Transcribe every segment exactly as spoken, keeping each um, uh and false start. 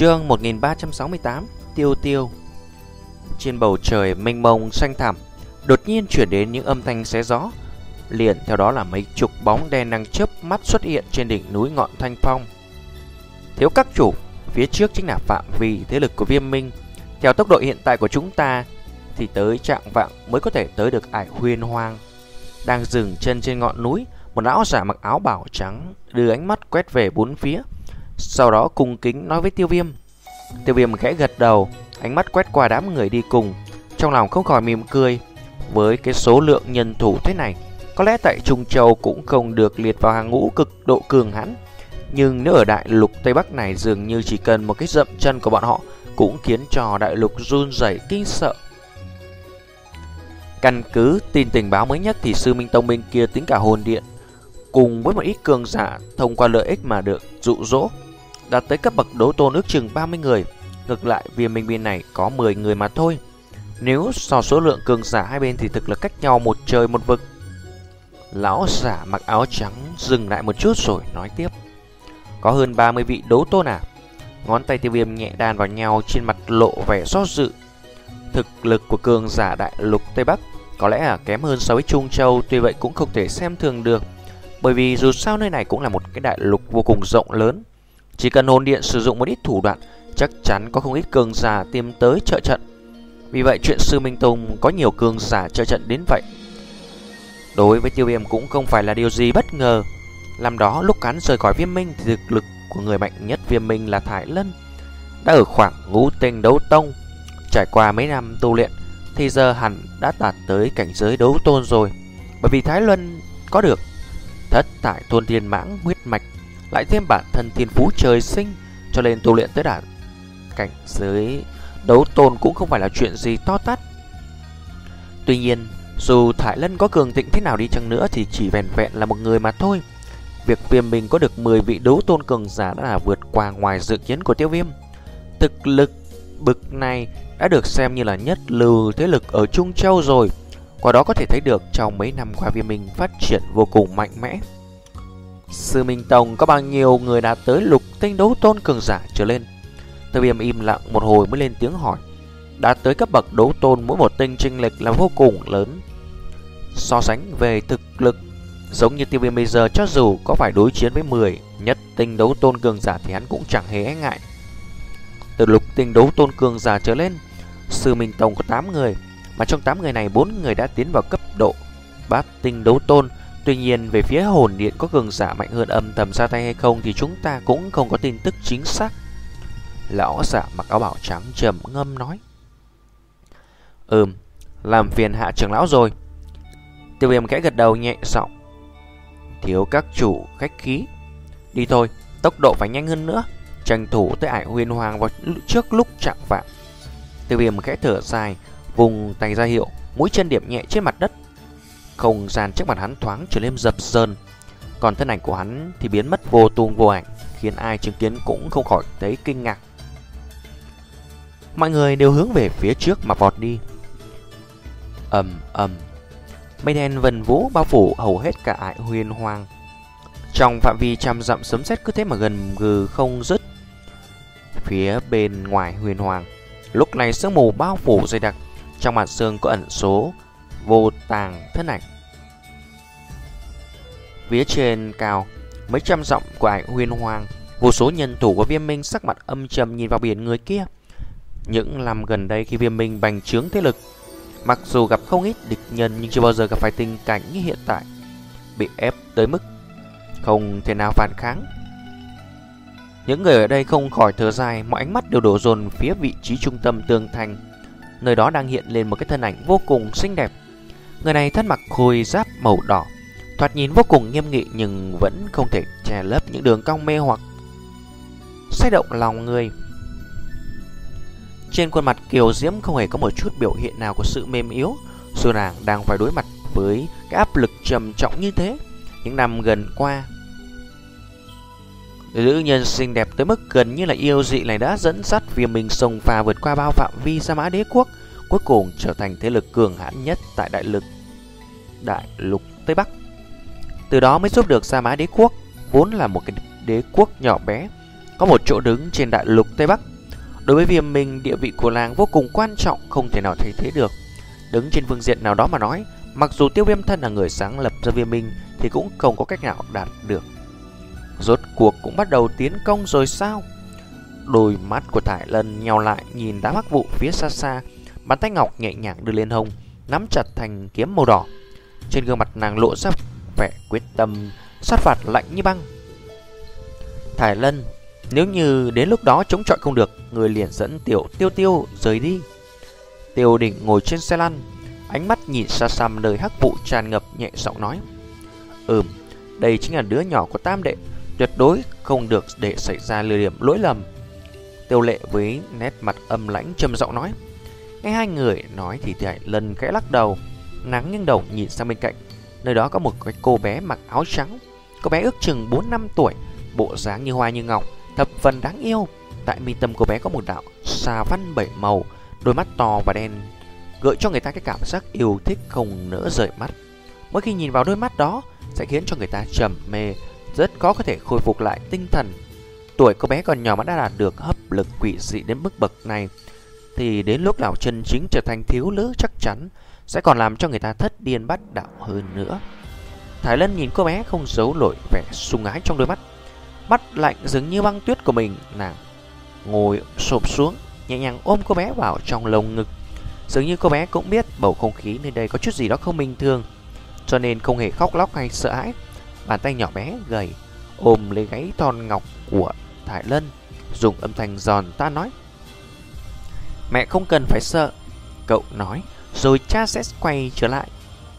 Chương một nghìn ba trăm sáu mươi tám. Tiêu tiêu. Trên bầu trời mênh mông xanh thẳm, đột nhiên chuyển đến những âm thanh xé gió. Liền theo đó là mấy chục bóng đen đang chớp mắt xuất hiện trên đỉnh núi ngọn Thanh Phong. Thiếu các chủ, phía trước chính là phạm vi thế lực của Viêm Minh. Theo tốc độ hiện tại của chúng ta thì tới trạng vạng mới có thể tới được Ải Huyền Hoang. Đang dừng chân trên ngọn núi, một lão giả mặc áo bào trắng đưa ánh mắt quét về bốn phía, sau đó cung kính nói với Tiêu Viêm. Tiêu Viêm khẽ gật đầu, ánh mắt quét qua đám người đi cùng, trong lòng không khỏi mỉm cười. Với cái số lượng nhân thủ thế này, có lẽ tại Trung Châu cũng không được liệt vào hàng ngũ cực độ cường hãn, nhưng nếu ở đại lục Tây Bắc này, dường như chỉ cần một cái dậm chân của bọn họ cũng khiến cho đại lục run rẩy kinh sợ. Căn cứ tin tình báo mới nhất thì Sư Minh Tông bên kia tính cả hồn điện cùng với một ít cường giả thông qua lợi ích mà được dụ dỗ, đạt tới cấp bậc đấu tôn ước chừng ba mươi người. Ngược lại Viêm Minh bên này có mười người mà thôi. Nếu so số lượng cường giả hai bên thì thực là cách nhau một trời một vực. Lão giả mặc áo trắng dừng lại một chút rồi nói tiếp. Có hơn ba mươi vị đấu tôn à? Ngón tay Tiêu Viêm nhẹ đàn vào nhau, trên mặt lộ vẻ do dự. Thực lực của cường giả đại lục Tây Bắc có lẽ là kém hơn so với Trung Châu, tuy vậy cũng không thể xem thường được, bởi vì dù sao nơi này cũng là một cái đại lục vô cùng rộng lớn. Chỉ cần hồn điện sử dụng một ít thủ đoạn, chắc chắn có không ít cường giả tìm tới trợ trận. Vì vậy chuyện Sư Minh Tông có nhiều cường giả trợ trận đến vậy, đối với Tiêu Viêm cũng không phải là điều gì bất ngờ. Năm đó lúc hắn rời khỏi Viêm Minh thì thực lực của người mạnh nhất Viêm Minh là Thái Lân đã ở khoảng ngũ tinh đấu tông. Trải qua mấy năm tu luyện thì giờ hẳn đã đạt tới cảnh giới đấu tôn rồi. Bởi vì Thái Luân có được thất tại thôn thiên mãng huyết mạch, lại thêm bản thân thiên phú trời sinh, cho nên tu luyện tới đạt cảnh giới đấu tôn cũng không phải là chuyện gì to tát. Tuy nhiên dù Thái Lân có cường thịnh thế nào đi chăng nữa thì chỉ vẹn vẹn là một người mà thôi. Việc Viêm Minh có được mười vị đấu tôn cường giả đã là vượt qua ngoài dự kiến của Tiêu Viêm. Thực lực bực này đã được xem như là nhất lưu thế lực ở Trung Châu rồi. Qua đó có thể thấy được trong mấy năm qua Viêm Minh phát triển vô cùng mạnh mẽ. Sư Minh Tông có bao nhiêu người đã tới lục tinh đấu tôn cường giả trở lên? Tiêu Viêm im lặng một hồi mới lên tiếng hỏi. Đã tới cấp bậc đấu tôn mỗi một tinh chênh lệch là vô cùng lớn. So sánh về thực lực, giống như Tiêu Viêm bây giờ cho dù có phải đối chiến với mười nhất tinh đấu tôn cường giả thì hắn cũng chẳng hề e ngại. Từ lục tinh đấu tôn cường giả trở lên, Sư Minh Tông có tám người, mà trong tám người này bốn người đã tiến vào cấp độ bát tinh đấu tôn. Tuy nhiên về phía hồn điện có cường giả mạnh hơn âm thầm ra tay hay không thì chúng ta cũng không có tin tức chính xác. Lão giả mặc áo bào trắng trầm ngâm nói. Ừm, làm phiền hạ trưởng lão rồi. Tiêu Viêm khẽ gật đầu nhẹ giọng. Thiếu các chủ khách khí. Đi thôi, tốc độ phải nhanh hơn nữa, tranh thủ tới Ải Huyền Hoàng vào trước lúc chạng vạng. Tiêu Viêm khẽ thở dài, vùng tay ra hiệu, mũi chân điểm nhẹ trên mặt đất. Không gian trước mặt hắn thoáng trở nên dập dờn, còn thân ảnh của hắn thì biến mất vô tung vô ảnh, khiến ai chứng kiến cũng không khỏi thấy kinh ngạc. Mọi người đều hướng về phía trước mà vọt đi. Ầm ầm, mây đen vần vũ bao phủ hầu hết cả Ải Huyền Hoàng. Trong phạm vi trăm dặm sấm sét cứ thế mà gần gừ không dứt. Phía bên ngoài Huyền Hoàng lúc này sương mù bao phủ dày đặc, trong màn sương có ẩn số vô tàng thân ảnh. Phía trên cao mấy trăm dặm của Ải Huyền Hoàng, vô số nhân thủ của Viêm Minh sắc mặt âm trầm nhìn vào biển người kia. Những năm gần đây khi Viêm Minh bành trướng thế lực, mặc dù gặp không ít địch nhân nhưng chưa bao giờ gặp phải tình cảnh như hiện tại, bị ép tới mức không thể nào phản kháng. Những người ở đây không khỏi thở dài, mọi ánh mắt đều đổ dồn phía vị trí trung tâm tường thành. Nơi đó đang hiện lên một cái thân ảnh vô cùng xinh đẹp. Người này thân mặc khôi giáp màu đỏ, thoạt nhìn vô cùng nghiêm nghị nhưng vẫn không thể che lấp những đường cong mê hoặc xoay động lòng người. Trên khuôn mặt kiều diễm không hề có một chút biểu hiện nào của sự mềm yếu, dù nàng đang phải đối mặt với cái áp lực trầm trọng như thế. Những năm gần qua, nữ nhân xinh đẹp tới mức gần như là yêu dị này đã dẫn dắt Viêm Minh sông pha vượt qua bao phạm vi Sa Mã Đế Quốc, cuối cùng trở thành thế lực cường hãn nhất tại đại lực đại lục Tây Bắc. Từ đó mới giúp được Sa Mã Đế Quốc, vốn là một cái đế quốc nhỏ bé, có một chỗ đứng trên đại lục Tây Bắc, Đối với Viêm Minh, địa vị của làng vô cùng quan trọng, không thể nào thay thế được. Đứng trên phương diện nào đó mà nói, mặc dù Tiêu Viêm thân là người sáng lập ra Viêm Minh thì cũng không có cách nào đạt được. Rốt cuộc cũng bắt đầu tiến công rồi sao? Đôi mắt của Thải Lân nheo lại nhìn đám hắc vụ phía xa xa, bàn tay ngọc nhẹ nhàng đưa lên hông, nắm chặt thành kiếm màu đỏ. Trên gương mặt nàng lộ ra vẻ quyết tâm, sát phạt lạnh như băng. Thải Lân, nếu như đến lúc đó chống chọi không được, người liền dẫn tiểu Tiêu Tiêu rời đi. Tiêu Đỉnh ngồi trên xe lăn, ánh mắt nhìn xa xăm nơi hắc vụ tràn ngập, nhẹ giọng nói: Ừm, đây chính là đứa nhỏ của Tam đệ, tuyệt đối không được để xảy ra lừa điểm lỗi lầm. Tiêu Lệ với nét mặt âm lãnh trầm giọng nói. Nghe hai người nói thì Thải Lân khẽ lắc đầu, nàng nghiêng đầu nhìn sang bên cạnh, nơi đó có một cái cô bé mặc áo trắng. Cô bé ước chừng bốn năm tuổi, bộ dáng như hoa như ngọc, thập phần đáng yêu. Tại mi tâm cô bé có một đạo xà văn bảy màu, đôi mắt to và đen, gợi cho người ta cái cảm giác yêu thích không nỡ rời mắt. Mỗi khi nhìn vào đôi mắt đó sẽ khiến cho người ta trầm mê, rất khó có thể khôi phục lại tinh thần. Tuổi cô bé còn nhỏ mà đã đạt được hấp lực quỷ dị đến mức bậc này, thì đến lúc nào chân chính trở thành thiếu nữ chắc chắn sẽ còn làm cho người ta thất điên bát đạo hơn nữa. Thái Lân nhìn cô bé không giấu nổi vẻ sùng ái trong đôi mắt, mắt lạnh dường như băng tuyết của mình. Nàng ngồi xổm xuống, nhẹ nhàng ôm cô bé vào trong lồng ngực. Dường như cô bé cũng biết bầu không khí nơi đây có chút gì đó không bình thường, cho nên không hề khóc lóc hay sợ hãi. Bàn tay nhỏ bé gầy ôm lấy gáy thon ngọc của Thái Lân, dùng âm thanh giòn tan nói: Mẹ không cần phải sợ, cậu nói rồi cha sẽ quay trở lại.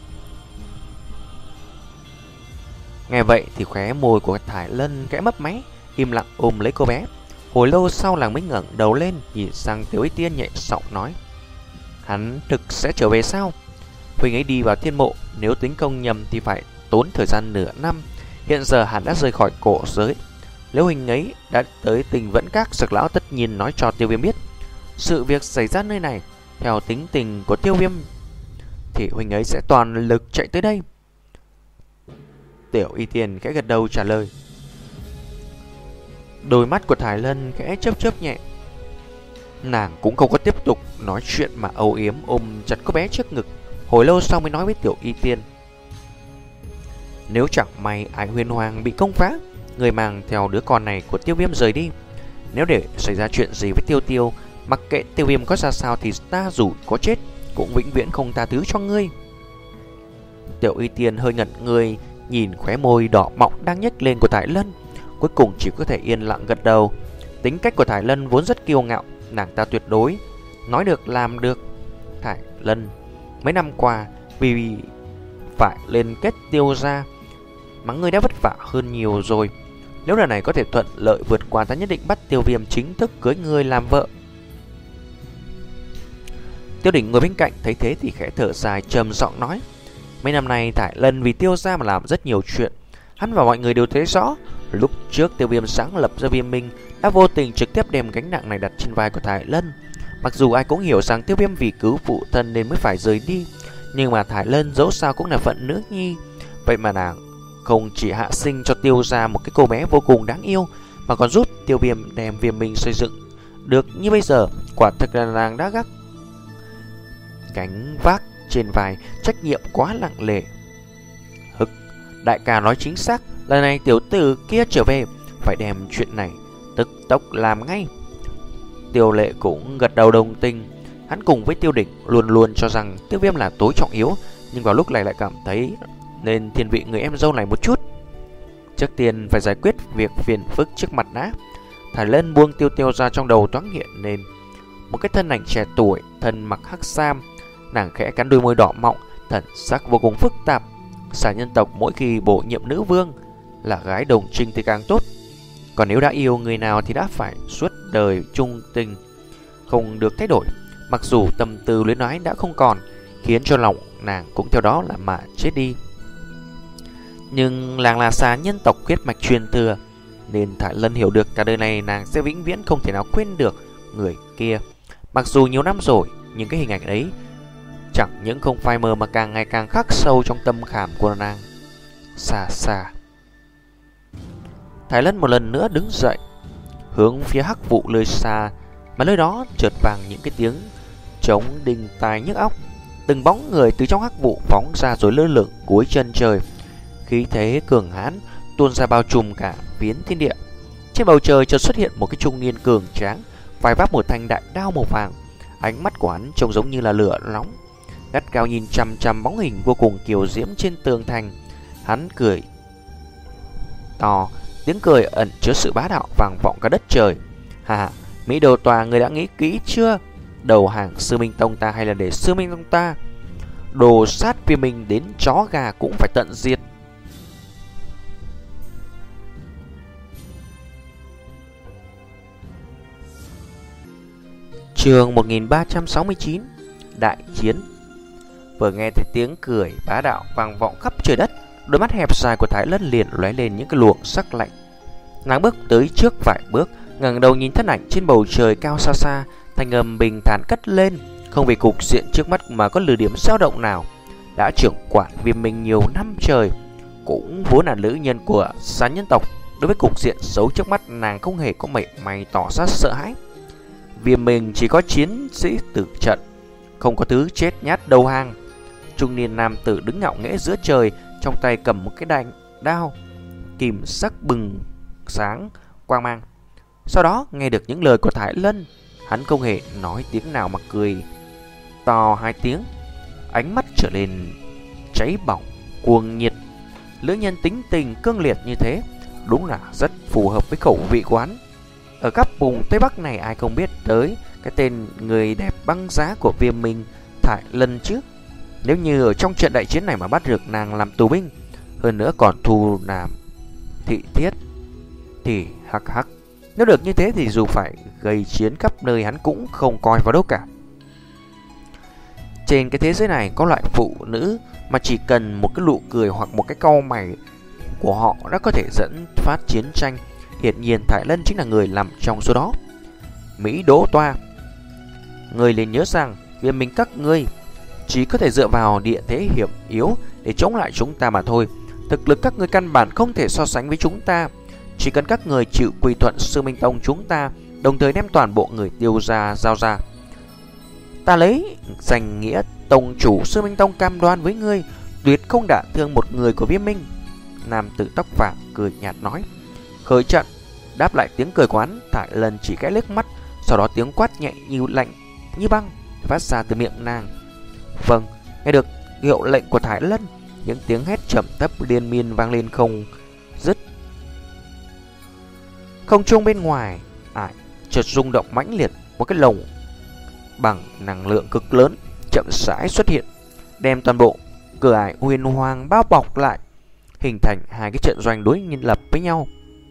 Nghe vậy thì khóe môi của Thái Lân khẽ mấp máy, im lặng ôm lấy cô bé. Hồi lâu sau nàng mới ngẩng đầu lên, nhìn sang Tiểu Y Tiên nhẹ giọng nói: Hắn thực sẽ trở về sao? Huynh ấy đi vào thiên mộ, nếu tính công nhầm thì phải tốn thời gian nửa năm. Hiện giờ hắn đã rời khỏi cổ giới. Nếu huynh ấy đã tới Tình Vẫn Các, Dược lão tất nhiên nói cho Tiêu Viêm biết sự việc xảy ra nơi này. Theo tính tình của Tiêu Viêm thì huynh ấy sẽ toàn lực chạy tới đây. Tiểu Y Tiên khẽ gật đầu trả lời. Đôi mắt của Thái Lân khẽ chớp chớp nhẹ. Nàng cũng không có tiếp tục nói chuyện mà âu yếm ôm chặt cô bé trước ngực. Hồi lâu sau mới nói với Tiểu Y Tiên: Nếu chẳng may Ải Huyền Hoàng bị công phá, người mang theo đứa con này của Tiêu Viêm rời đi. Nếu để xảy ra chuyện gì với Tiêu Tiêu, mặc kệ Tiêu Viêm có ra sao thì ta dù có chết cũng vĩnh viễn không tha thứ cho ngươi. Tiểu Y Tiên hơi ngẩn người, nhìn khóe môi đỏ mọng đang nhếch lên của Thái Lân, cuối cùng chỉ có thể yên lặng gật đầu. Tính cách của Thái Lân vốn rất kiêu ngạo, nàng ta tuyệt đối nói được làm được. Thái Lân mấy năm qua vì phải lên kết Tiêu gia mà ngươi đã vất vả hơn nhiều rồi. Nếu lần này có thể thuận lợi vượt qua, ta nhất định bắt Tiêu Viêm chính thức cưới ngươi làm vợ. Tiêu Đỉnh ngồi bên cạnh thấy thế thì khẽ thở dài trầm giọng nói: Mấy năm nay Thái Lân vì Tiêu gia mà làm rất nhiều chuyện. Hắn và mọi người đều thấy rõ, lúc trước Tiêu Viêm sáng lập ra Viêm Minh đã vô tình trực tiếp đem gánh nặng này đặt trên vai của Thái Lân. Mặc dù ai cũng hiểu rằng Tiêu Viêm vì cứu phụ thân nên mới phải rời đi, nhưng mà Thái Lân dẫu sao cũng là phận nữ nhi. Vậy mà nàng không chỉ hạ sinh cho Tiêu gia một cái cô bé vô cùng đáng yêu, mà còn giúp Tiêu Viêm đem Viêm Minh xây dựng được như bây giờ. Quả thực là nàng đã gác gánh vác trên vai trách nhiệm quá nặng nề. Hực, đại ca nói chính xác, lần này tiểu tử kia trở về phải đem chuyện này tức tốc làm ngay. Tiêu Lệ cũng gật đầu đồng tình. Hắn cùng với Tiêu Đỉnh luôn luôn cho rằng Tiêu Viêm là tối trọng yếu, nhưng vào lúc này lại cảm thấy nên thiên vị người em dâu này một chút. Trước tiên phải giải quyết việc phiền phức trước mặt đã. Thái Lân buông Tiêu Tiêu ra, trong đầu thoáng hiện nên một cái thân ảnh trẻ tuổi, thân mặc hắc sam. Nàng khẽ cắn đôi môi đỏ mọng, thần sắc vô cùng phức tạp. Xà nhân tộc mỗi khi bổ nhiệm nữ vương là gái đồng trinh thì càng tốt, còn nếu đã yêu người nào thì đã phải suốt đời trung tình, không được thay đổi. Mặc dù tâm tư luyến ái đã không còn, khiến cho lòng nàng cũng theo đó là mà chết đi, nhưng nàng là xà nhân tộc huyết mạch truyền thừa, nên Thái Lân hiểu được cả đời này nàng sẽ vĩnh viễn không thể nào quên được người kia. Mặc dù nhiều năm rồi, nhưng cái hình ảnh ấy chẳng những không phai mờ mà càng ngày càng khắc sâu trong tâm khảm của nàng. Xa xa, Thái Lân một lần nữa đứng dậy, hướng phía hắc vụ nơi xa Mà nơi đó chợt vang những cái tiếng trống đinh tai nhức óc. Từng bóng người từ trong hắc vụ phóng ra rồi lơ lửng cuối chân trời. Khí thế cường hãn tuôn ra bao trùm cả phiến thiên địa. Trên bầu trời chợt xuất hiện một cái trung niên cường tráng, vai vác một thanh đại đao màu vàng. Ánh mắt của hắn trông giống như là lửa nóng, gắt gao nhìn chằm chằm bóng hình vô cùng kiều diễm trên tường thành. Hắn cười to, tiếng cười ẩn chứa sự bá đạo vang vọng cả đất trời. Hà, Mỹ Đồ Tòa, người đã nghĩ kỹ chưa? Đầu hàng Sư Minh Tông ta hay là để Sư Minh Tông ta đồ sát Viêm Minh đến chó gà cũng phải tận diệt? Chương một nghìn ba trăm sáu mươi chín, Đại chiến. Vừa nghe thấy tiếng cười bá đạo vang vọng khắp trời đất, đôi mắt hẹp dài của Thái Lân liền lóe lên những cái luồng sắc lạnh. Nàng bước tới trước vài bước, ngẩng đầu nhìn thân ảnh trên bầu trời cao xa xa, thanh âm bình thản cất lên, không vì cục diện trước mắt mà có lửa điểm dao động nào. Đã trưởng quản Viêm Minh nhiều năm trời, cũng vốn là nữ nhân của Sán nhân tộc, đối với cục diện xấu trước mắt nàng không hề có mảy may tỏ ra sợ hãi. Viêm Minh chỉ có chiến sĩ tử trận, không có thứ chết nhát đầu hàng. Trung niên nam tử đứng ngạo nghễ giữa trời, trong tay cầm một cái đành đao kim sắc bừng sáng quang mang. Sau đó nghe được những lời của Thái Lân, hắn không hề nói tiếng nào mà cười to hai tiếng, ánh mắt trở nên cháy bỏng cuồng nhiệt. Lữ nhân tính tình cương liệt như thế đúng là rất phù hợp với khẩu vị của hắn. Ở các vùng Tây Bắc này ai không biết tới cái tên người đẹp băng giá của Viêm Minh Thái Lân chứ? Nếu như ở trong trận đại chiến này mà bắt được nàng làm tù binh, hơn nữa còn thu làm thị thiết, thì hắc hắc, nếu được như thế thì dù phải gây chiến khắp nơi hắn cũng không coi vào đâu cả. Trên cái thế giới này có loại phụ nữ mà chỉ cần một cái nụ cười hoặc một cái cau mày của họ đã có thể dẫn phát chiến tranh. Hiển nhiên Thái Lân chính là người nằm trong số đó. Mỹ Đỗ Toa, người liền nhớ rằng Viêm Minh các ngươi chỉ có thể dựa vào địa thế hiểm yếu để chống lại chúng ta mà thôi. Thực lực các ngươi căn bản không thể so sánh với chúng ta. Chỉ cần các người chịu quy thuận Sư Minh Tông chúng ta, đồng thời đem toàn bộ người tiêu ra giao ra, ta lấy danh nghĩa tông chủ Sư Minh Tông cam đoan với ngươi, tuyệt không đả thương một người của Viêm Minh. Nam tử tóc vàng cười nhạt nói. Khởi trận. Đáp lại tiếng cười của hắn, Thái Lân chỉ khẽ liếc mắt, sau đó tiếng quát nhẹ như lạnh như băng phát ra từ miệng nàng. Vâng. Nghe được hiệu lệnh của Thái Lân, những tiếng hét trầm thấp liên miên vang lên không dứt. Không trung bên ngoài ải chợt rung động mãnh liệt, một cái lồng bằng năng lượng cực lớn chậm rãi xuất hiện, đem toàn bộ cửa ải huyền hoàng bao bọc lại, hình thành hai cái trận doanh đối nhân lập với nhau.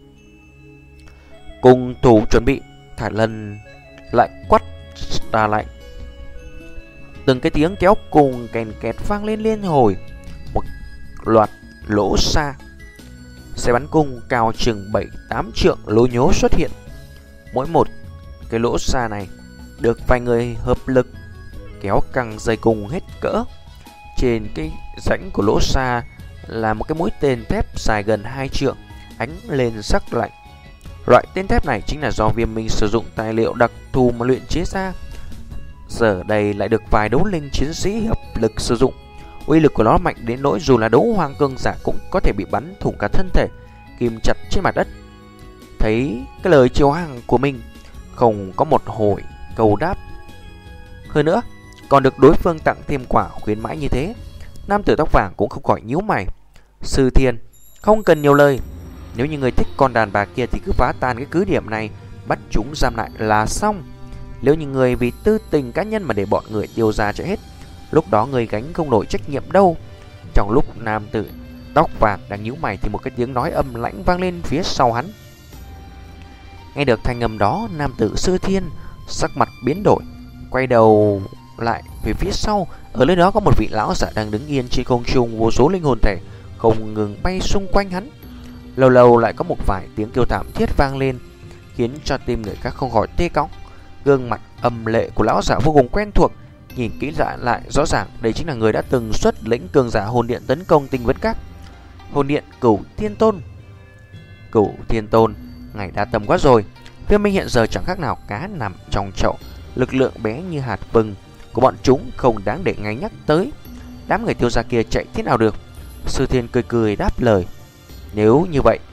Cùng thủ chuẩn bị. Thái Lân lại quát ta lạnh. Từng cái tiếng kéo cùng kèn kẹt vang lên liên hồi. Một loạt lỗ xa xe bắn cung cao chừng bảy tám trượng lố nhố xuất hiện. Mỗi một cái lỗ xa này được vài người hợp lực kéo căng dây cung hết cỡ. Trên cái rãnh của lỗ xa là một cái mũi tên thép dài gần hai trượng, ánh lên sắc lạnh. Loại tên thép này chính là do Viêm Minh sử dụng tài liệu đặc thù mà luyện chế ra. Giờ đây lại được vài đấu linh chiến sĩ hợp lực sử dụng. Uy lực của nó mạnh đến nỗi dù là đấu hoàng cương giả cũng có thể bị bắn thủng cả thân thể, kìm chặt trên mặt đất. Thấy cái lời chiêu hàng của mình không có một hồi cầu đáp, hơn nữa còn được đối phương tặng thêm quả khuyến mãi như thế, nam tử tóc vàng cũng không khỏi nhíu mày. Sư Thiên, không cần nhiều lời. Nếu như người thích con đàn bà kia thì cứ phá tan cái cứ điểm này, bắt chúng giam lại là xong. Nếu như người vì tư tình cá nhân mà để bọn người tiêu ra chạy hết, lúc đó người gánh không nổi trách nhiệm đâu. Trong lúc nam tử tóc vàng đang nhíu mày thì một cái tiếng nói âm lãnh vang lên phía sau hắn. Nghe được thanh âm đó, nam tử Sư Thiên sắc mặt biến đổi, quay đầu lại về phía sau. Ở nơi đó có một vị lão giả đang đứng yên trên không trung, vô số linh hồn thể không ngừng bay xung quanh hắn. Lâu lâu lại có một vài tiếng kêu thảm thiết vang lên, khiến cho tim người khác không khỏi tê cóng. Gương mặt âm lệ của lão giả vô cùng quen thuộc, nhìn kỹ lại lại rõ ràng đây chính là người đã từng xuất lĩnh cường giả hồn điện tấn công Tinh Vân Các. Hồn điện Cửu Thiên Tôn. Cửu Thiên Tôn, ngài đã tầm quá rồi. Viêm Minh hiện giờ chẳng khác nào cá nằm trong chậu, lực lượng bé như hạt vừng của bọn chúng không đáng để ngay nhắc tới. Đám người Tiêu gia kia chạy thế nào được? Sư Thiên cười cười đáp lời. Nếu như vậy,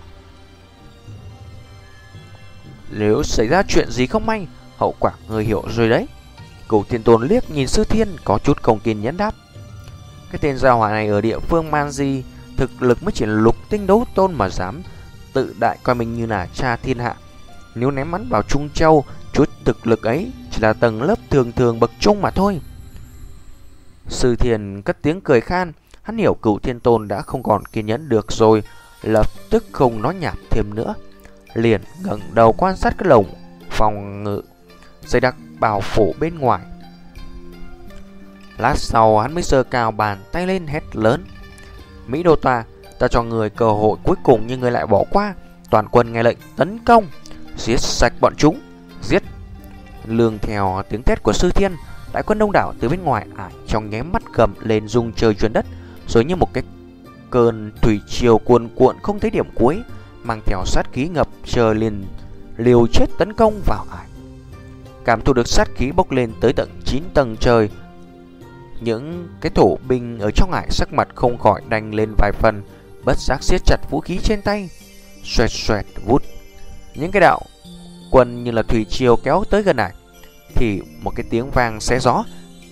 nếu xảy ra chuyện gì không may, hậu quả người hiểu rồi đấy. Cửu Thiên Tôn liếc nhìn Sư Thiên có chút không kiên nhẫn đáp. Cái tên gia hỏa này ở địa phương Man Di, thực lực mới chỉ lục tinh đấu tôn mà dám tự đại coi mình như là cha thiên hạ. Nếu ném bắn vào Trung Châu, chút thực lực ấy chỉ là tầng lớp thường thường bậc trung mà thôi. Sư Thiên cất tiếng cười khan. Hắn hiểu Cửu Thiên Tôn đã không còn kiên nhẫn được rồi, lập tức không nói nhảm thêm nữa, liền ngẩng đầu quan sát cái lồng phòng ngự dày đặc bao phủ bên ngoài. Lát sau hắn mới giơ cao bàn tay lên hét lớn. Mỹ Đô Tòa, ta cho người cơ hội cuối cùng nhưng người lại bỏ qua. Toàn quân nghe lệnh tấn công, giết sạch bọn chúng, giết. Lương theo tiếng thét của Sư Thiên, đại quân đông đảo từ bên ngoài ải trong nháy mắt gầm lên rung trời chuyển đất, rồi như một cái cơn thủy triều cuồn cuộn không thấy điểm cuối, mang theo sát khí ngập trời liền liều chết tấn công vào ải. Cảm thụ được sát khí bốc lên tới tận chín tầng trời, những cái thổ binh ở trong ải sắc mặt không khỏi đanh lên vài phần, bất giác siết chặt vũ khí trên tay. Xoẹt xoẹt vút, những cái đạo quân như là thủy triều kéo tới gần ải, thì một cái tiếng vang xé gió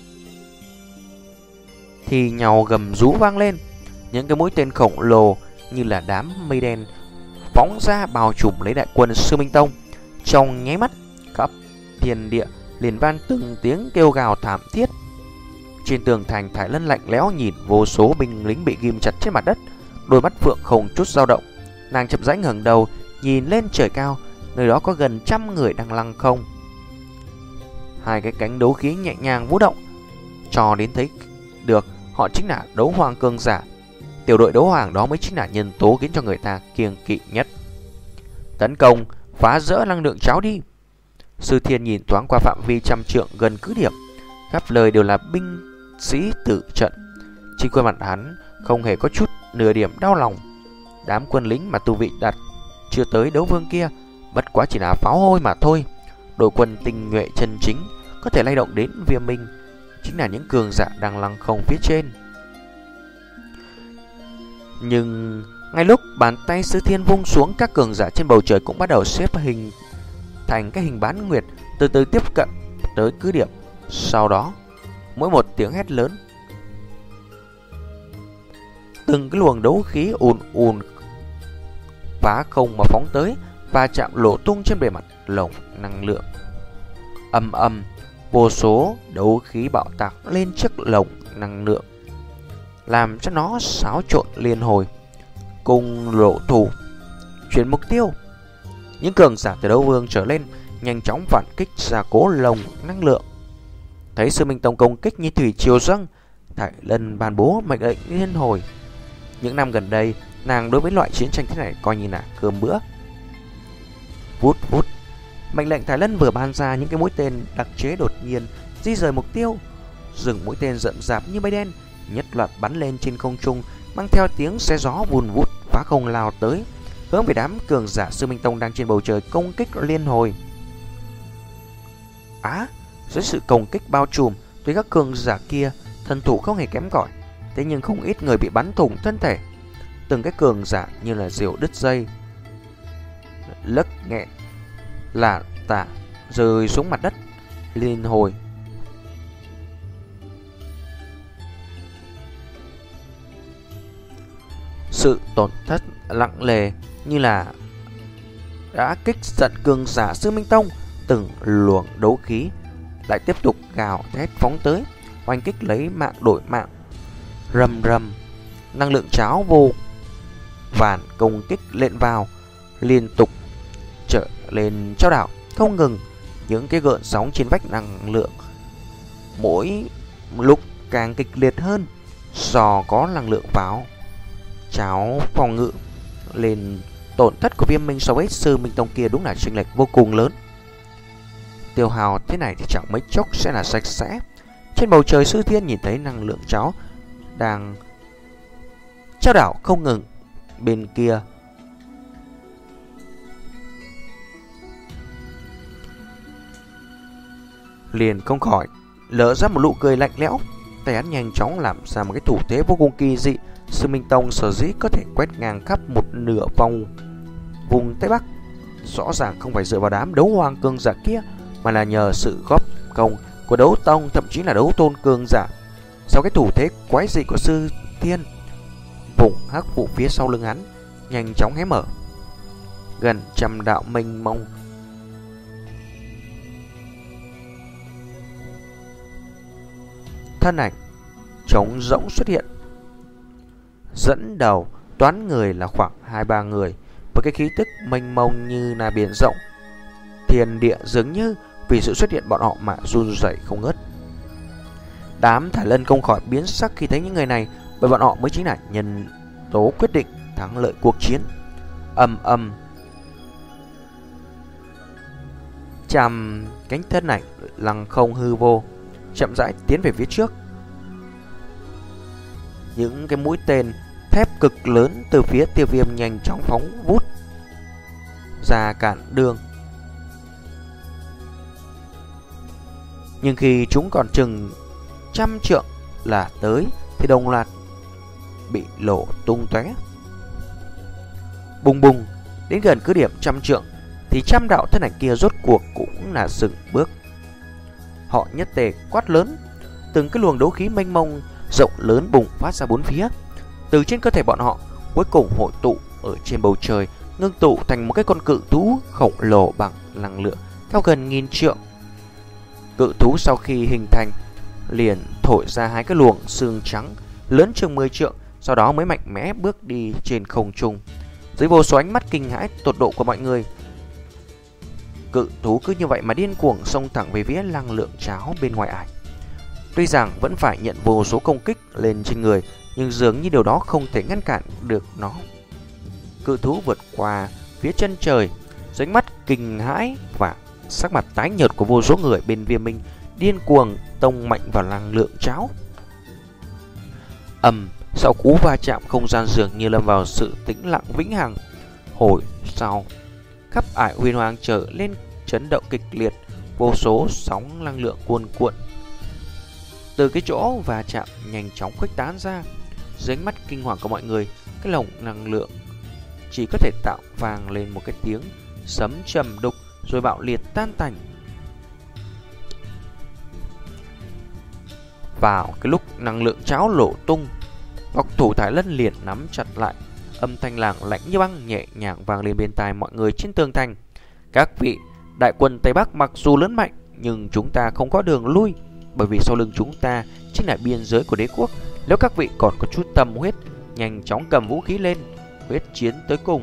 thì nhau gầm rú vang lên. Những cái mũi tên khổng lồ như là đám mây đen phóng ra bao trùm lấy đại quân Sư Minh Tông. Trong nháy mắt, khắp thiên địa liền vang từng tiếng kêu gào thảm thiết. Trên tường thành, Thái Lân lạnh lẽo nhìn vô số binh lính bị ghim chặt trên mặt đất, đôi mắt phượng không chút dao động. Nàng chậm rãi ngẩng đầu nhìn lên trời cao, nơi đó có gần trăm người đang lăng không. Hai cái cánh đấu khí nhẹ nhàng vũ động, cho đến thấy được họ chính là đấu hoàng cường giả. Tiểu đội đấu hoàng đó mới chính là nhân tố khiến cho người ta kiêng kỵ nhất. Tấn công, phá rỡ năng lượng cháo đi. Sư Thiên nhìn thoáng qua phạm vi trăm trượng gần cứ điểm, khắp lời đều là binh sĩ tử trận. Trên khuôn mặt hắn không hề có chút nửa điểm đau lòng. Đám quân lính mà tu vị đặt chưa tới đấu vương kia bất quá chỉ là pháo hôi mà thôi. Đội quân tinh nhuệ chân chính có thể lay động đến Viêm Minh chính là những cường giả đang lăng không phía trên. Nhưng ngay lúc bàn tay Sư Thiên vung xuống, các cường giả trên bầu trời cũng bắt đầu xếp hình thành cái hình bán nguyệt, từ từ tiếp cận tới cứ điểm. Sau đó, mỗi một tiếng hét lớn, từng cái luồng đấu khí ùn ùn phá không mà phóng tới và chạm lỗ tung trên bề mặt lồng năng lượng. Âm âm, vô số đấu khí bạo tạc lên chiếc lồng năng lượng, làm cho nó xáo trộn liên hồi. Cùng lộ thủ, chuyển mục tiêu. Những cường giả từ đấu vương trở lên nhanh chóng phản kích ra cố lồng năng lượng. Thấy Sư Minh Tông công kích như thủy triều dâng, Thái Lân ban bố mệnh lệnh liên hồi. Những năm gần đây, nàng đối với loại chiến tranh thế này coi như là cơm bữa. Vút vút, mệnh lệnh Thái Lân vừa ban ra, những cái mũi tên đặc chế đột nhiên di rời mục tiêu. Dừng mũi tên rậm rạp như mây đen nhất loạt bắn lên trên không trung, mang theo tiếng xé gió vùn vút phá không lao tới, hướng về đám cường giả Sư Minh Tông đang trên bầu trời công kích liên hồi. Á, à, dưới sự công kích bao trùm, tuy các cường giả kia thân thủ không hề kém cỏi, thế nhưng không ít người bị bắn thủng thân thể. Từng cái cường giả như là diều đứt dây, lấc nghẹn là tả rơi xuống mặt đất liên hồi. Sự tổn thất nặng nề như là đã kích giận cường giả Sư Minh Tông. Từng luồng đấu khí lại tiếp tục gào thét phóng tới, oanh kích lấy mạng đổi mạng. Rầm rầm, năng lượng cháo vô vàn công kích lên vào, liên tục trở lên trao đảo không ngừng. Những cái gợn sóng trên vách năng lượng mỗi lúc càng kịch liệt hơn. Do có năng lượng pháo cháo phòng ngự lên, tổn thất của Viêm Minh so với Sư Minh Tông kia đúng là chênh lệch vô cùng lớn. Tiêu hào thế này thì chẳng mấy chốc sẽ là sạch sẽ. Trên bầu trời, Sư Thiên nhìn thấy năng lượng cháo đang trao đảo không ngừng. Bên kia, liền không khỏi lỡ ra một nụ cười lạnh lẽo. Tay hắn nhanh chóng làm ra một cái thủ thế vô cùng kỳ dị. Sư Minh Tông sở dĩ có thể quét ngang khắp một nửa vòng vùng Tây Bắc, rõ ràng không phải dựa vào đám đấu hoàng cường giả kia, mà là nhờ sự góp công của đấu tông, thậm chí là đấu tôn cường giả. Sau cái thủ thế quái dị của Sư Thiên, vùng hắc vụ phía sau lưng hắn nhanh chóng hé mở, gần trăm đạo mênh mông thân ảnh trống rỗng xuất hiện. Dẫn đầu toán người là khoảng hai ba người, với cái khí tức mênh mông như là biển rộng. Thiên địa dường như vì sự xuất hiện bọn họ mà run rẩy không ngớt. Đám Thải Lân không khỏi biến sắc khi thấy những người này, bởi bọn họ mới chính là nhân tố quyết định thắng lợi cuộc chiến. Ầm ầm, trăm cánh thân ảnh lăng không hư vô chậm rãi tiến về phía trước. Những cái mũi tên thép cực lớn từ phía Tiêu Viêm nhanh chóng phóng vút ra cản đường. Nhưng khi chúng còn chừng trăm trượng là tới thì đồng loạt bị nổ tung tóe. Bùng bùng, đến gần cứ điểm trăm trượng thì trăm đạo thân ảnh kia rốt cuộc cũng là dừng bước. Họ nhất tề quát lớn, từng cái luồng đấu khí mênh mông rộng lớn bùng phát ra bốn phía. Từ trên cơ thể bọn họ cuối cùng hội tụ ở trên bầu trời, ngưng tụ thành một cái con cự thú khổng lồ bằng năng lượng cao gần nghìn trượng. Cự thú sau khi hình thành liền thổi ra hai cái luồng xương trắng lớn chừng mười trượng, sau đó mới mạnh mẽ bước đi trên không trung. Dưới vô số ánh mắt kinh hãi tột độ của mọi người, cự thú cứ như vậy mà điên cuồng xông thẳng về phía năng lượng cháo bên ngoài ải. Tuy rằng vẫn phải nhận vô số công kích lên trên người, nhưng dường như điều đó không thể ngăn cản được nó. Cự thú vượt qua phía chân trời, dưới ánh mắt kinh hãi và sắc mặt tái nhợt của vô số người bên Viêm Minh điên cuồng tông mạnh vào năng lượng cháo. Ầm, sau cú va chạm, không gian dường như lâm vào sự tĩnh lặng vĩnh hằng. Hồi sau, khắp ải huyền hoàng trở lên chấn động kịch liệt, vô số sóng năng lượng cuồn cuộn từ cái chỗ va chạm nhanh chóng khuếch tán ra. Dưới ánh mắt kinh hoàng của mọi người, cái lồng năng lượng chỉ có thể tạo vang lên một cái tiếng sấm trầm đục rồi bạo liệt tan tành. Vào cái lúc năng lượng cháo nổ tung, ngọc thủ Thái Lân liền nắm chặt lại, âm thanh lảng lạnh như băng nhẹ nhàng vang lên bên tai mọi người trên tường thành. Các vị, đại quân Tây Bắc mặc dù lớn mạnh nhưng chúng ta không có đường lui, bởi vì sau lưng chúng ta chính là biên giới của đế quốc. Nếu các vị còn có chút tâm huyết, nhanh chóng cầm vũ khí lên, huyết chiến tới cùng.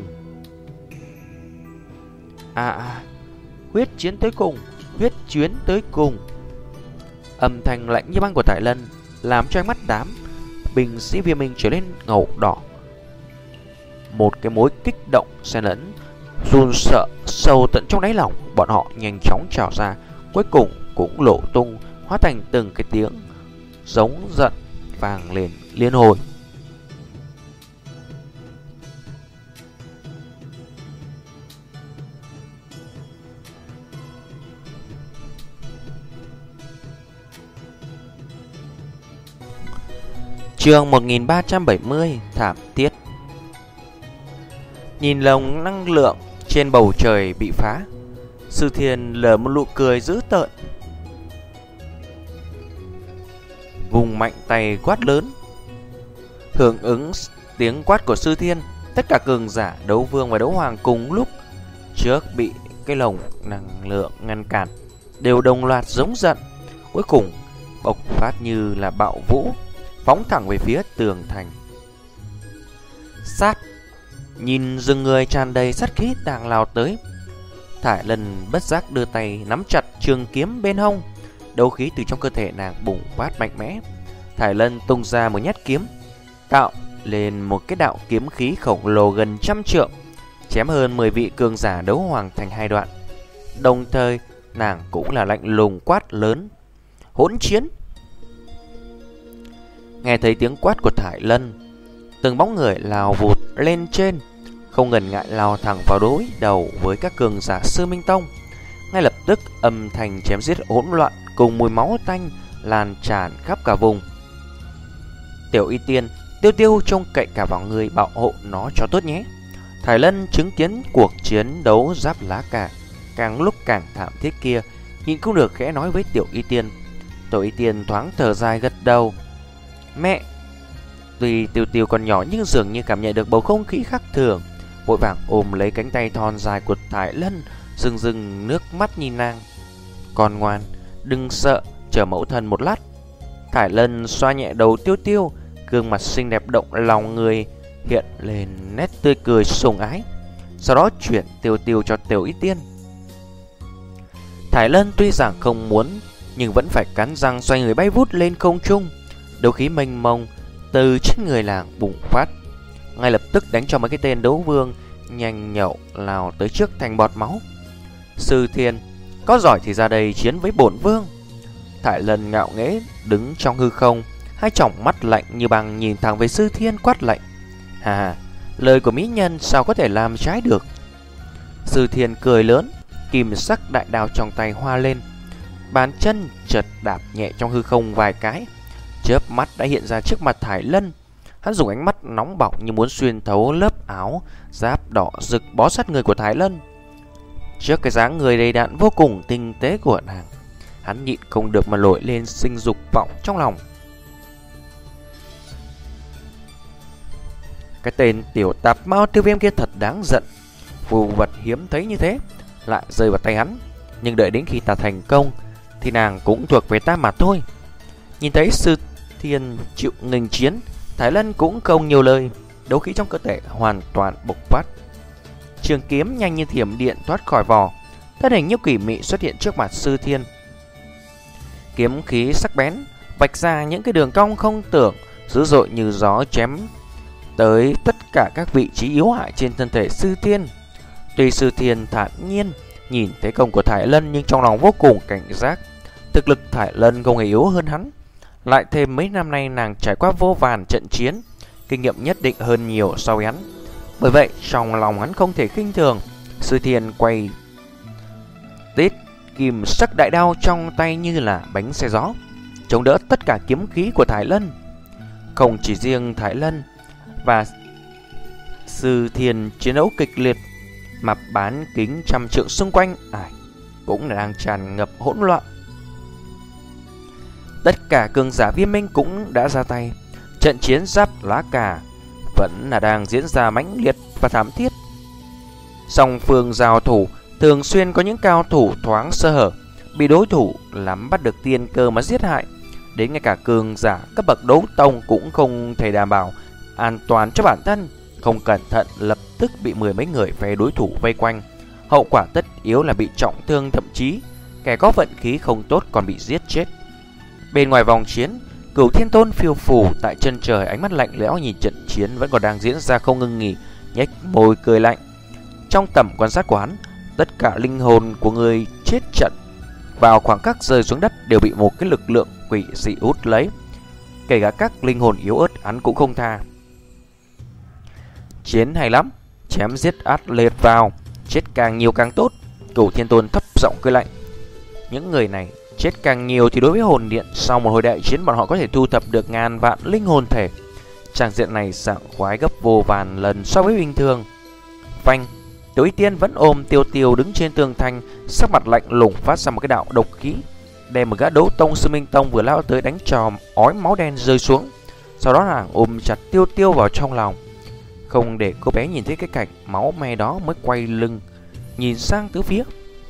À, à huyết chiến tới cùng, huyết chiến tới cùng. Âm thanh lạnh như băng của Thái Lân làm cho ánh mắt đám binh sĩ Viêm Minh trở nên ngầu đỏ. Một cái mối kích động xen lẫn run sợ sâu tận trong đáy lòng, bọn họ nhanh chóng trào ra, cuối cùng cũng lộ tung, hóa thành từng cái tiếng giống giận vang lên liên hồi. Chương một nghìn ba trăm bảy mươi, thảm tiết. Nhìn lồng năng lượng trên bầu trời bị phá, Sư Thiên lờ một nụ cười dữ tợn, vùng mạnh tay quát lớn. Hưởng ứng tiếng quát của Sư Thiên, tất cả cường giả đấu vương và đấu hoàng cùng lúc trước bị cái lồng năng lượng ngăn cản đều đồng loạt giống giận, cuối cùng bộc phát như là bạo vũ, phóng thẳng về phía tường thành. Sát, nhìn rừng người tràn đầy sát khí đang lao tới, Thải Lân bất giác đưa tay nắm chặt trường kiếm bên hông. Đấu khí từ trong cơ thể nàng bùng phát mạnh mẽ. Thải Lân tung ra một nhát kiếm, tạo lên một cái đạo kiếm khí khổng lồ gần trăm trượng, chém hơn mười vị cường giả đấu hoàng thành hai đoạn. Đồng thời nàng cũng là lạnh lùng quát lớn: hỗn chiến! Nghe thấy tiếng quát của Thải Lân, từng bóng người lao vụt lên trên, không ngần ngại lao thẳng vào đối đầu với các cường giả Sư Minh Tông. Ngay lập tức âm thanh chém giết hỗn loạn cùng mùi máu tanh lan tràn khắp cả vùng. Tiểu Y Tiên, Tiêu Tiêu trông cậy cả vào người bảo hộ nó cho tốt nhé. Thái Lân chứng kiến cuộc chiến đấu giáp lá cà càng lúc càng thảm thiết kia, nhịn không được khẽ nói với Tiểu Y Tiên. Tiểu Y Tiên thoáng thở dài gật đầu. Mẹ! Tuy Tiêu Tiêu còn nhỏ nhưng dường như cảm nhận được bầu không khí khác thường, vội vàng ôm lấy cánh tay thon dài của Thái Lân, rưng rưng nước mắt nhìn nàng. Con ngoan, đừng sợ, chờ mẫu thân một lát. Thái Lân xoa nhẹ đầu Tiêu Tiêu, gương mặt xinh đẹp động lòng người, hiện lên nét tươi cười sủng ái. Sau đó chuyển Tiêu Tiêu cho Tiểu Y Tiên. Thái Lân tuy rằng không muốn, nhưng vẫn phải cắn răng xoay người bay vút lên không trung. Đấu khí mênh mông từ trên người làng bùng phát, ngay lập tức đánh cho mấy cái tên đấu vương nhanh nhậu lao tới trước thành bọt máu. Sư Thiên, có giỏi thì ra đây chiến với bổn vương. Thái Lân ngạo nghễ đứng trong hư không, hai tròng mắt lạnh như băng nhìn thẳng về Sư Thiên quát lạnh. Hà, lời của mỹ nhân sao có thể làm trái được. Sư Thiên cười lớn, kim sắc đại đao trong tay hoa lên, bàn chân chợt đạp nhẹ trong hư không vài cái, chớp mắt đã hiện ra trước mặt Thái Lân. Hắn dùng ánh mắt nóng bỏng như muốn xuyên thấu lớp áo giáp đỏ rực bó sát người của Thái Lân. Trước cái dáng người đầy đặn vô cùng tinh tế của nàng, hắn nhịn không được mà nổi lên sinh dục vọng trong lòng. Cái tên tiểu tạp mao Tiêu Viêm kia thật đáng giận. Phù vật hiếm thấy như thế lại rơi vào tay hắn, nhưng đợi đến khi ta thành công thì nàng cũng thuộc về ta mà thôi. Nhìn thấy Sư Thiên chịu nghênh chiến, Thái Lân cũng không nhiều lời, đấu khí trong cơ thể hoàn toàn bộc phát. Trường kiếm nhanh như thiểm điện thoát khỏi vỏ, thân hình như quỷ mị xuất hiện trước mặt Sư Thiên. Kiếm khí sắc bén vạch ra những cái đường cong không tưởng, dữ dội như gió chém tới tất cả các vị trí yếu hại trên thân thể Sư Thiên. Tuy Sư Thiên thản nhiên nhìn thấy công của Thái Lân, nhưng trong lòng vô cùng cảnh giác. Thực lực Thái Lân không hề yếu hơn hắn, lại thêm mấy năm nay nàng trải qua vô vàn trận chiến, kinh nghiệm nhất định hơn nhiều so với hắn. Bởi vậy trong lòng hắn không thể khinh thường. Sư Thiên quay tít kim sắc đại đao trong tay như là bánh xe gió, chống đỡ tất cả kiếm khí của Thái Lân. Không chỉ riêng Thái Lân và Sư Thiên chiến đấu kịch liệt, mà bán kính trăm trượng xung quanh ải cũng đang tràn ngập hỗn loạn. Tất cả cường giả Viêm Minh cũng đã ra tay. Trận chiến giáp lá cà vẫn là đang diễn ra mãnh liệt và thảm thiết. Song phương giao thủ thường xuyên có những cao thủ thoáng sơ hở, bị đối thủ nắm bắt được tiên cơ mà giết hại. Đến ngay cả cường giả cấp bậc đấu tông cũng không thể đảm bảo an toàn cho bản thân, không cẩn thận lập tức bị mười mấy người phe đối thủ vây quanh. Hậu quả tất yếu là bị trọng thương, thậm chí kẻ có vận khí không tốt còn bị giết chết. Bên ngoài vòng chiến, Cửu Thiên Tôn phiêu phù tại chân trời, ánh mắt lạnh lẽo nhìn trận chiến vẫn còn đang diễn ra không ngừng nghỉ, nhếch môi cười lạnh. Trong tầm quan sát của hắn, tất cả linh hồn của người chết trận vào khoảng khắc rơi xuống đất đều bị một cái lực lượng quỷ dị hút lấy. Kể cả các linh hồn yếu ớt hắn cũng không tha. Chiến hay lắm, chém giết át liệt vào, chết càng nhiều càng tốt. Cửu Thiên Tôn thấp giọng cười lạnh. Những người này chết càng nhiều thì đối với hồn điện, sau một hồi đại chiến bọn họ có thể thu thập được ngàn vạn linh hồn thể. Tràng diện này sảng khoái gấp vô vàn lần so với bình thường. Phanh, Tiểu Y Tiên vẫn ôm Tiêu Tiêu đứng trên tường thành, sắc mặt lạnh lùng phát ra một cái đạo độc khí, đem một gã đấu tông Sư Minh Tông vừa lao tới đánh cho ói máu đen rơi xuống. Sau đó nàng ôm chặt Tiêu Tiêu vào trong lòng, không để cô bé nhìn thấy cái cảnh máu me đó mới quay lưng nhìn sang tứ phía.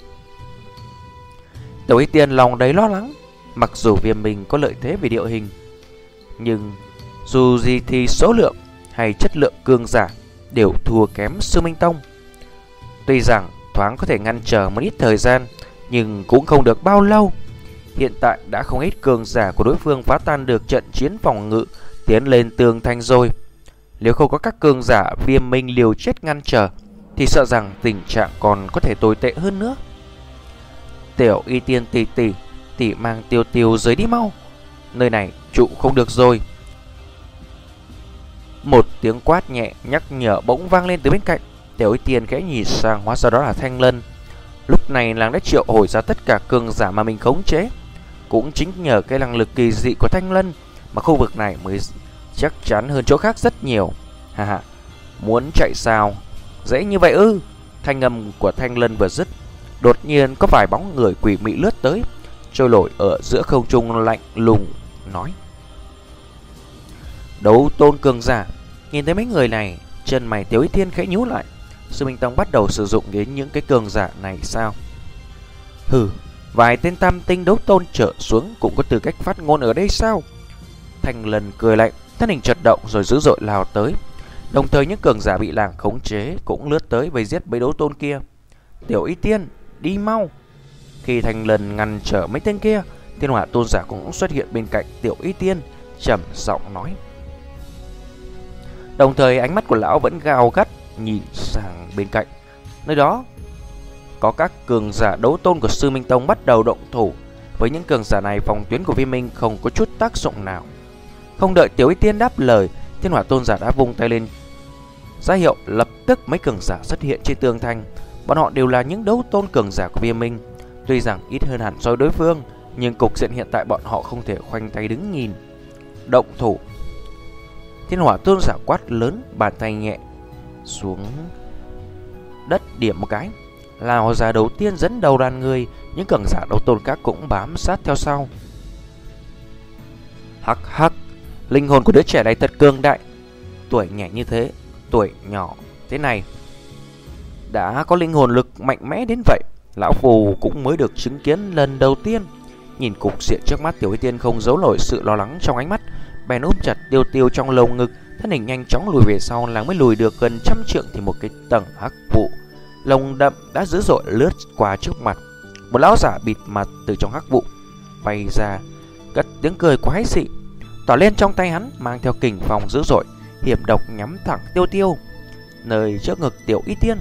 Tiểu Y Tiên lòng đầy lo lắng. Mặc dù Viêm Minh có lợi thế về địa hình, nhưng dù gì thì số lượng hay chất lượng cường giả đều thua kém Sư Minh Tông. Tuy rằng thoáng có thể ngăn trở một ít thời gian, nhưng cũng không được bao lâu. Hiện tại đã không ít cường giả của đối phương phá tan được trận chiến phòng ngự, tiến lên tường thành rồi. Nếu không có các cường giả Viêm Minh liều chết ngăn trở, thì sợ rằng tình trạng còn có thể tồi tệ hơn nữa. Tiểu Y Tiên tỷ tỷ, tỷ mang Tiêu Tiêu rời đi mau, nơi này trụ không được rồi. Một tiếng quát nhẹ nhắc nhở bỗng vang lên từ bên cạnh. Tiểu Y Tiên khẽ nhìn sang, hóa ra đó là Thanh Lân. Lúc này nàng đã triệu hồi ra tất cả cường giả mà mình khống chế. Cũng chính nhờ cái năng lực kỳ dị của Thanh Lân mà khu vực này mới chắc chắn hơn chỗ khác rất nhiều. Ha ha, muốn chạy sao? Dễ như vậy ư? Thanh âm của Thanh Lân vừa dứt, đột nhiên có vài bóng người quỷ mị lướt tới, trôi nổi ở giữa không trung lạnh lùng nói: Đấu tôn cường giả. Nhìn thấy mấy người này, chân mày Tiểu Y Tiên khẽ nhíu lại. Sư Minh Tông bắt đầu sử dụng đến những cái cường giả này sao? Hừ, vài tên tam tinh đấu tôn trở xuống cũng có tư cách phát ngôn ở đây sao? Thanh Lân cười lạnh, thân hình chợt động rồi dữ dội lao tới. Đồng thời những cường giả bị làng khống chế cũng lướt tới vây giết mấy đấu tôn kia. Tiểu Y Tiên, đi mau! Khi Thanh Lân ngăn trở mấy tên kia, Thiên Hỏa tôn giả cũng xuất hiện bên cạnh Tiểu Y Tiên, trầm giọng nói. Đồng thời ánh mắt của lão vẫn gao gắt nhìn sang bên cạnh. Nơi đó có các cường giả đấu tôn của Sư Minh Tông bắt đầu động thủ. Với những cường giả này, phòng tuyến của Viêm Minh không có chút tác dụng nào. Không đợi Tiểu Y Tiên đáp lời, Thiên Hỏa tôn giả đã vung tay lên ra hiệu. Lập tức mấy cường giả xuất hiện trên tường thành. Bọn họ đều là những đấu tôn cường giả của Viêm Minh. Tuy rằng ít hơn hẳn so với đối phương, nhưng cục diện hiện tại bọn họ không thể khoanh tay đứng nhìn. Động thủ! Thiên Hỏa tôn giả quát lớn, bàn tay nhẹ xuống đất điểm một cái. Lão già đầu tiên dẫn đầu đoàn người, những cường giả đấu tôn khác cũng bám sát theo sau. Hắc hắc, linh hồn của đứa trẻ này thật cường đại. Tuổi nhẹ như thế, tuổi nhỏ thế này đã có linh hồn lực mạnh mẽ đến vậy, lão phù cũng mới được chứng kiến lần đầu tiên. Nhìn cục diện trước mắt, Tiểu Y Tiên không giấu nổi sự lo lắng trong ánh mắt, bèn ôm chặt Tiêu Tiêu trong lồng ngực, thân hình nhanh chóng lùi về sau. Nàng mới lùi được gần trăm trượng thì một cái tầng hắc vụ lồng đậm đã dữ dội lướt qua trước mặt. Một lão giả bịt mặt từ trong hắc vụ bay ra, cất tiếng cười quái dị. Tỏa lên trong tay hắn mang theo kình phong dữ dội, hiểm độc nhắm thẳng Tiêu Tiêu, nơi trước ngực Tiểu Y Tiên.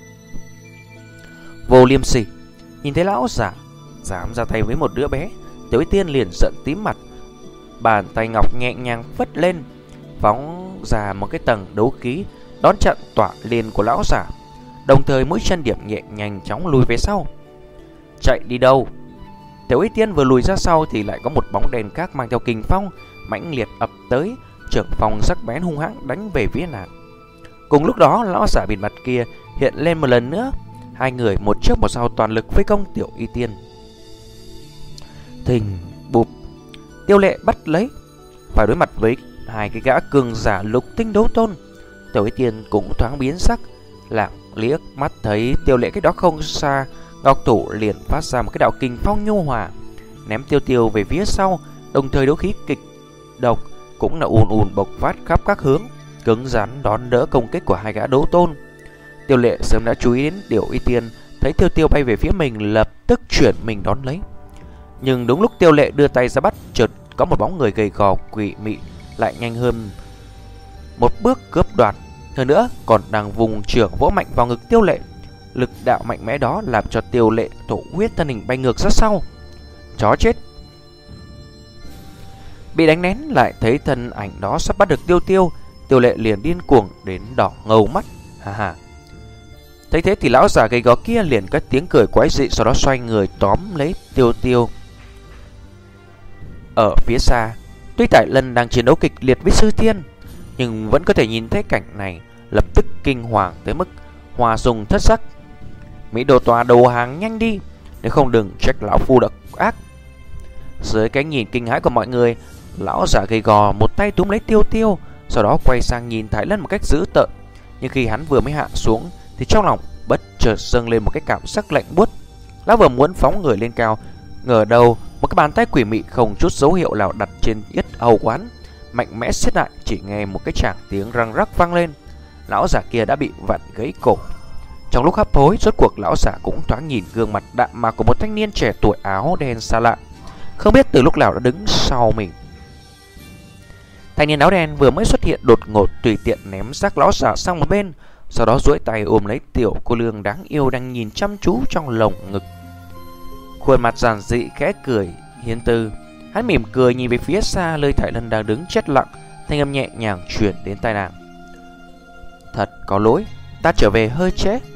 Vô liêm sỉ! Nhìn thấy lão giả dám ra tay với một đứa bé, Tiểu Y Tiên liền giận tím mặt. Bàn tay ngọc nhẹ nhàng phất lên, phóng ra một cái tầng đấu khí đón chặn tỏa liên của lão giả. Đồng thời mũi chân điểm nhẹ nhanh chóng lùi về sau. Chạy đi đâu? Tiểu Y Tiên vừa lùi ra sau thì lại có một bóng đèn khác mang theo kình phong mãnh liệt ập tới, trưởng phong sắc bén hung hãn đánh về phía nàng. Cùng lúc đó, lão giả bịt mặt kia hiện lên một lần nữa. Hai người một trước một sau toàn lực vây công Tiểu Y Tiên. Thình bụp, Tiêu Lệ bắt lấy. Phải đối mặt với hai cái gã cường giả lục tinh đấu tôn, Tiểu Y Tiên cũng thoáng biến sắc. Lặng liếc mắt thấy Tiêu Lệ cách đó không xa, ngọc thủ liền phát ra một cái đạo kình phong nhu hòa, ném Tiêu Tiêu về phía sau. Đồng thời đấu khí kịch độc cũng là ùn ùn bộc phát khắp các hướng, cứng rắn đón đỡ công kích của hai gã đấu tôn. Tiêu Lệ sớm đã chú ý đến Tiểu Y Tiên, thấy Tiêu Tiêu bay về phía mình lập tức chuyển mình đón lấy. Nhưng đúng lúc Tiêu Lệ đưa tay ra bắt, chợt có một bóng người gầy gò quỷ mị lại nhanh hơn một bước cướp đoạt, hơn nữa còn đang vùng trưởng vỗ mạnh vào ngực Tiêu Lệ. Lực đạo mạnh mẽ đó làm cho Tiêu Lệ thổ huyết, thân hình bay ngược ra sau. Chó chết! Bị đánh nén lại thấy thân ảnh đó sắp bắt được Tiêu Tiêu, Tiêu Lệ liền điên cuồng đến đỏ ngầu mắt. Ha ha! Thấy thế thì lão già gầy gò kia liền cất tiếng cười quái dị, sau đó xoay người tóm lấy Tiêu Tiêu. Ở phía xa, tuy Tại Lân đang chiến đấu kịch liệt với Sư Thiên, nhưng vẫn có thể nhìn thấy cảnh này, lập tức kinh hoàng tới mức hòa dùng thất sắc. Mỹ Đồ Tòa đầu hàng nhanh đi, nếu không đừng trách lão phu độc ác. Dưới cái nhìn kinh hãi của mọi người, lão giả gầy gò một tay túm lấy Tiêu Tiêu, sau đó quay sang nhìn Tại Lân một cách dữ tợn. Nhưng khi hắn vừa mới hạ xuống thì trong lòng bất chợt dâng lên một cái cảm giác lạnh buốt. Lão vừa muốn phóng người lên cao, ngờ đâu một cái bàn tay quỷ mị không chút dấu hiệu nào đặt trên yết hầu quán, mạnh mẽ siết lại. Chỉ nghe một cái tràng tiếng răng rắc vang lên, lão giả kia đã bị vặn gãy cổ. Trong lúc hấp hối, rốt cuộc lão giả cũng thoáng nhìn gương mặt đạm mạc của một thanh niên trẻ tuổi áo đen xa lạ, không biết từ lúc nào đã đứng sau mình. Thanh niên áo đen vừa mới xuất hiện đột ngột, tùy tiện ném xác lão giả sang một bên, sau đó duỗi tay ôm lấy tiểu cô nương đáng yêu đang nhìn chăm chú trong lồng ngực. Khuôn mặt giản dị khẽ cười hiền từ, hắn mỉm cười nhìn về phía xa nơi Tại Lân đang đứng chết lặng, thanh âm nhẹ nhàng truyền đến tai nàng. Thật có lỗi, ta trở về hơi trễ.